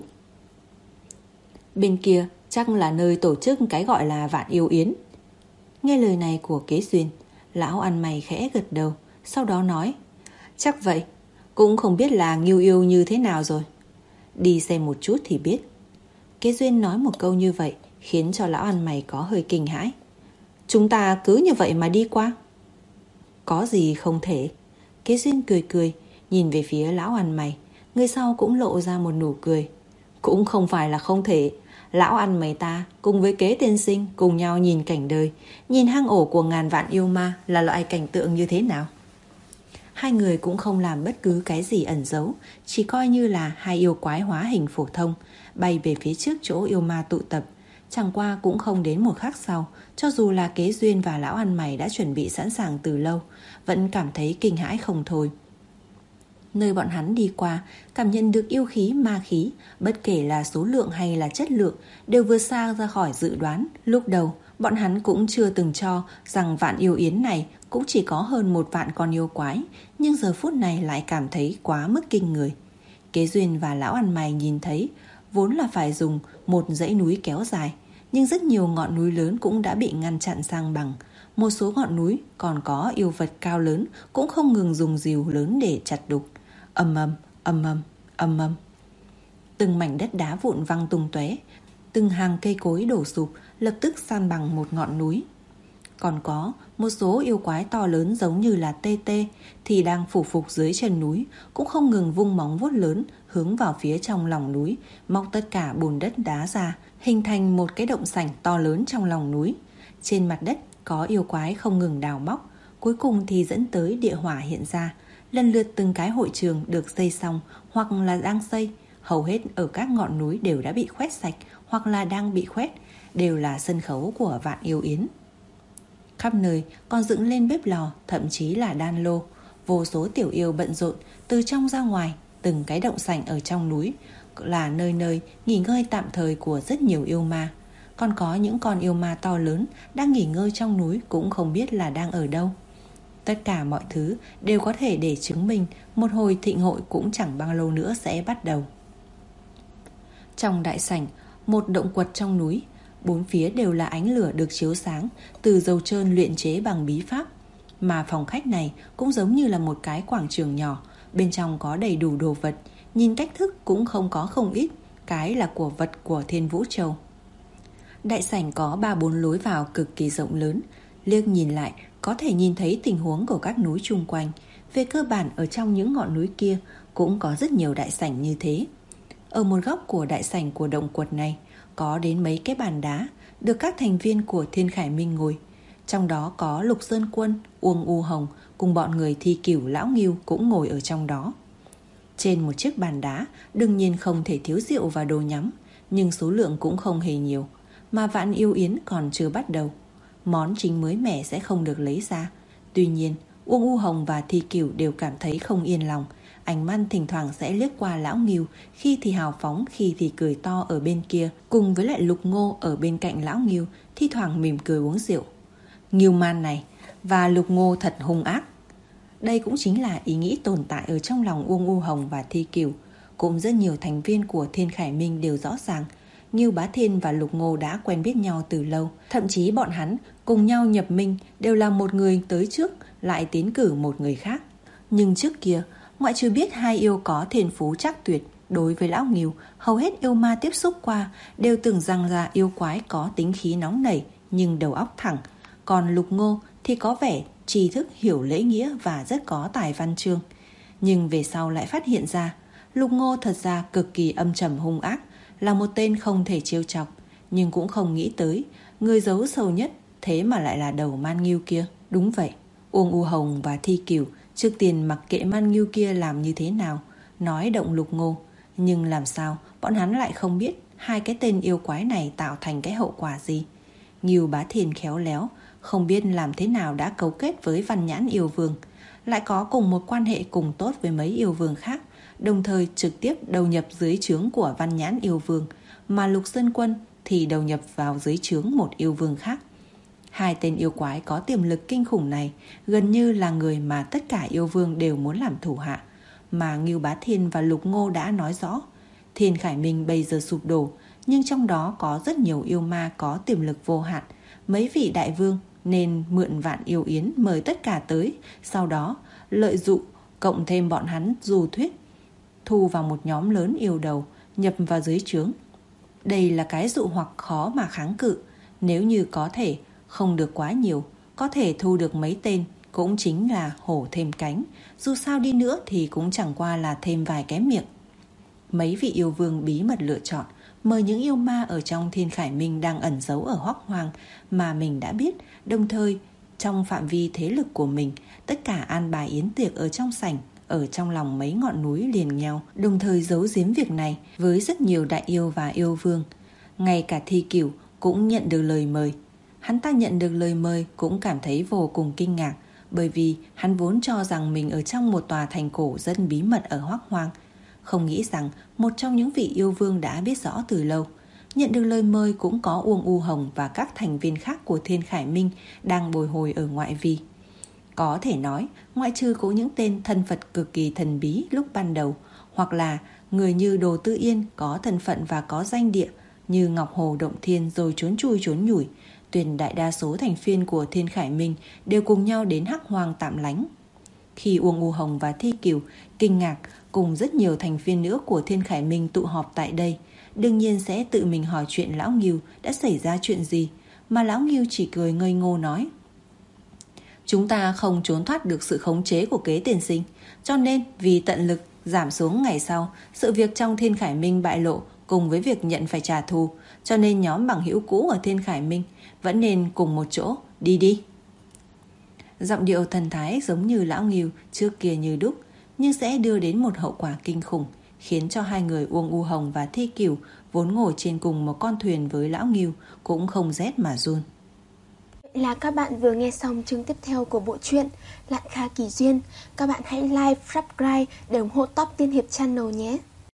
Bên kia chắc là nơi tổ chức cái gọi là Vạn Yêu Yến. Nghe lời này của Kế Duyên, lão ăn mày khẽ gật đầu, sau đó nói: Chắc vậy, cũng không biết là Ngưu Yêu như thế nào rồi. Đi xem một chút thì biết. Kế Duyên nói một câu như vậy khiến cho lão ăn mày có hơi kinh hãi. Chúng ta cứ như vậy mà đi qua? Có gì không thể. Kế Duyên cười cười, nhìn về phía lão ăn mày. Người sau cũng lộ ra một nụ cười. Cũng không phải là không thể. Lão ăn mày ta cùng với Kế tiên sinh cùng nhau nhìn cảnh đời, nhìn hang ổ của ngàn vạn yêu ma là loại cảnh tượng như thế nào. Hai người cũng không làm bất cứ cái gì ẩn giấu, chỉ coi như là hai yêu quái hóa hình phổ thông, bay về phía trước chỗ yêu ma tụ tập. Chẳng qua cũng không đến một khắc sau, cho dù là Kế Duyên và lão ăn mày đã chuẩn bị sẵn sàng từ lâu, vẫn cảm thấy kinh hãi không thôi. Nơi bọn hắn đi qua, cảm nhận được yêu khí ma khí, bất kể là số lượng hay là chất lượng, đều vượt xa ra khỏi dự đoán. Lúc đầu, bọn hắn cũng chưa từng cho rằng Vạn Yêu Yến này cũng chỉ có hơn một vạn con yêu quái, nhưng giờ phút này lại cảm thấy quá mức kinh người. Kế Duyên và lão ăn mày nhìn thấy, vốn là phải dùng một dãy núi kéo dài, nhưng rất nhiều ngọn núi lớn cũng đã bị ngăn chặn sang bằng. Một số ngọn núi còn có yêu vật cao lớn cũng không ngừng dùng rìu lớn để chặt đục. Ầm ầm, ầm ầm, ầm ầm. Từng mảnh đất đá vụn văng tung tóe, từng hàng cây cối đổ sụp, lập tức san bằng một ngọn núi. Còn có một số yêu quái to lớn giống như là tê tê thì đang phủ phục dưới chân núi, cũng không ngừng vung móng vuốt lớn hướng vào phía trong lòng núi, móc tất cả bùn đất đá ra, hình thành một cái động sảnh to lớn trong lòng núi. Trên mặt đất có yêu quái không ngừng đào móc, cuối cùng thì dẫn tới địa hỏa hiện ra. Lần lượt từng cái hội trường được xây xong hoặc là đang xây, hầu hết ở các ngọn núi đều đã bị khoét sạch hoặc là đang bị khoét, đều là sân khấu của Vạn Yêu Yến. Khắp nơi còn dựng lên bếp lò, thậm chí là đan lô. Vô số tiểu yêu bận rộn từ trong ra ngoài. Từng cái động sảnh ở trong núi là nơi nơi nghỉ ngơi tạm thời của rất nhiều yêu ma. Còn có những con yêu ma to lớn đang nghỉ ngơi trong núi cũng không biết là đang ở đâu. Tất cả mọi thứ đều có thể để chứng minh một hồi thịnh hội cũng chẳng bao lâu nữa sẽ bắt đầu. Trong đại sảnh, một động quật trong núi, bốn phía đều là ánh lửa được chiếu sáng từ dầu trơn luyện chế bằng bí pháp. Mà phòng khách này cũng giống như là một cái quảng trường nhỏ, bên trong có đầy đủ đồ vật, nhìn cách thức cũng không có không ít, cái là của vật của Thiên Vũ Châu. Đại sảnh có ba bốn lối vào cực kỳ rộng lớn, liếc nhìn lại có thể nhìn thấy tình huống của các núi chung quanh. Về cơ bản ở trong những ngọn núi kia cũng có rất nhiều đại sảnh như thế. Ở một góc của đại sảnh của động quật này có đến mấy cái bàn đá được các thành viên của Thiên Khải Minh ngồi. Trong đó có Lục Sơn Quân, Uông U Hồng cùng bọn người Thi Cửu Lão Ngưu cũng ngồi ở trong đó. Trên một chiếc bàn đá đương nhiên không thể thiếu rượu và đồ nhắm, nhưng số lượng cũng không hề nhiều, mà Vạn Yêu Yến còn chưa bắt đầu. Món chính mới mẻ sẽ không được lấy ra. Tuy nhiên Uông U Hồng và Thi Cửu đều cảm thấy không yên lòng. Ánh mắt thỉnh thoảng sẽ liếc qua Lão Ngưu, khi thì hào phóng, khi thì cười to ở bên kia, cùng với lại Lục Ngô ở bên cạnh Lão Ngưu, thi thoảng mỉm cười uống rượu. Ngưu man này và Lục Ngô thật hung ác. Đây cũng chính là ý nghĩ tồn tại ở trong lòng Uông U Hồng và Thi Cửu. Cũng rất nhiều thành viên của Thiên Khải Minh đều rõ ràng Ngưu Bá Thiên và Lục Ngô đã quen biết nhau từ lâu. Thậm chí bọn hắn cùng nhau nhập minh đều là một người tới trước lại tiến cử một người khác. Nhưng trước kia, ngoại trừ biết hai yêu có thiên phú chắc tuyệt, đối với Lão Ngưu, hầu hết yêu ma tiếp xúc qua đều tưởng rằng là yêu quái có tính khí nóng nảy nhưng đầu óc thẳng. Còn Lục Ngô thì có vẻ tri thức, hiểu lễ nghĩa và rất có tài văn chương. Nhưng về sau lại phát hiện ra Lục Ngô thật ra cực kỳ âm trầm hung ác, là một tên không thể trêu chọc. Nhưng cũng không nghĩ tới người giấu sâu nhất thế mà lại là đầu man ngưu kia. Đúng vậy, Uông U Hồng và Thi Cửu trước tiên mặc kệ man ngưu kia làm như thế nào, nói động Lục Ngô. Nhưng làm sao bọn hắn lại không biết hai cái tên yêu quái này tạo thành cái hậu quả gì. Ngưu Bá Thiên khéo léo, không biết làm thế nào đã cấu kết với Văn Nhãn yêu vương, lại có cùng một quan hệ cùng tốt với mấy yêu vương khác, đồng thời trực tiếp đầu nhập dưới trướng của Văn Nhãn yêu vương, mà Lục Sơn Quân thì đầu nhập vào dưới trướng một yêu vương khác. Hai tên yêu quái có tiềm lực kinh khủng này gần như là người mà tất cả yêu vương đều muốn làm thủ hạ. Mà Ngưu Bá Thiên và Lục Ngô đã nói rõ, Thiên Khải Minh bây giờ sụp đổ, nhưng trong đó có rất nhiều yêu ma có tiềm lực vô hạn. Mấy vị đại vương nên mượn Vạn Yêu Yến mời tất cả tới, sau đó lợi dụng cộng thêm bọn hắn dù thuyết, thu vào một nhóm lớn yêu đầu, nhập vào dưới trướng. Đây là cái dụ hoặc khó mà kháng cự. Nếu như có thể, không được quá nhiều, có thể thu được mấy tên, cũng chính là hổ thêm cánh. Dù sao đi nữa thì cũng chẳng qua là thêm vài cái miệng. Mấy vị yêu vương bí mật lựa chọn mời những yêu ma ở trong Thiên Khải Minh đang ẩn giấu ở Hoắc Hoang mà mình đã biết, đồng thời trong phạm vi thế lực của mình, tất cả an bài yến tiệc ở trong sảnh, ở trong lòng mấy ngọn núi liền nhau, đồng thời giấu giếm việc này với rất nhiều đại yêu và yêu vương. Ngay cả Thi Cửu cũng nhận được lời mời. Hắn ta nhận được lời mời cũng cảm thấy vô cùng kinh ngạc, bởi vì hắn vốn cho rằng mình ở trong một tòa thành cổ rất bí mật ở Hoắc Hoang. Không nghĩ rằng một trong những vị yêu vương đã biết rõ từ lâu. Nhận được lời mời cũng có Uông U Hồng và các thành viên khác của Thiên Khải Minh đang bồi hồi ở ngoại vi. Có thể nói, ngoại trừ có những tên thân Phật cực kỳ thần bí lúc ban đầu, hoặc là người như Đồ Tư Yên có thân phận và có danh địa như Ngọc Hồ Động Thiên rồi trốn chui trốn nhủi, tuyệt đại đa số thành viên của Thiên Khải Minh đều cùng nhau đến Hắc Hoang tạm lánh. Khi Uông U Hồng và Thi Cửu kinh ngạc cùng rất nhiều thành viên nữa của Thiên Khải Minh tụ họp tại đây, đương nhiên sẽ tự mình hỏi chuyện Lão Ngưu đã xảy ra chuyện gì, mà Lão Ngưu chỉ cười ngây ngô nói: chúng ta không trốn thoát được sự khống chế của Kế Tiên Sinh, cho nên vì tận lực giảm xuống ngày sau sự việc trong Thiên Khải Minh bại lộ cùng với việc nhận phải trả thù, cho nên nhóm bằng hữu cũ ở Thiên Khải Minh vẫn nên cùng một chỗ đi đi. Giọng điệu thần thái giống như Lão Ngưu trước kia như đúc, nhưng sẽ đưa đến một hậu quả kinh khủng, khiến cho hai người Uông U Hồng và Thi Cửu vốn ngồi trên cùng một con thuyền với Lão Ngưu cũng không rét mà run. Vậy là các bạn vừa nghe xong chương tiếp theo của bộ truyện Lạn Kha Kỳ Duyên. Các bạn hãy like, subscribe để ủng hộ Top Tiên Hiệp Channel nhé.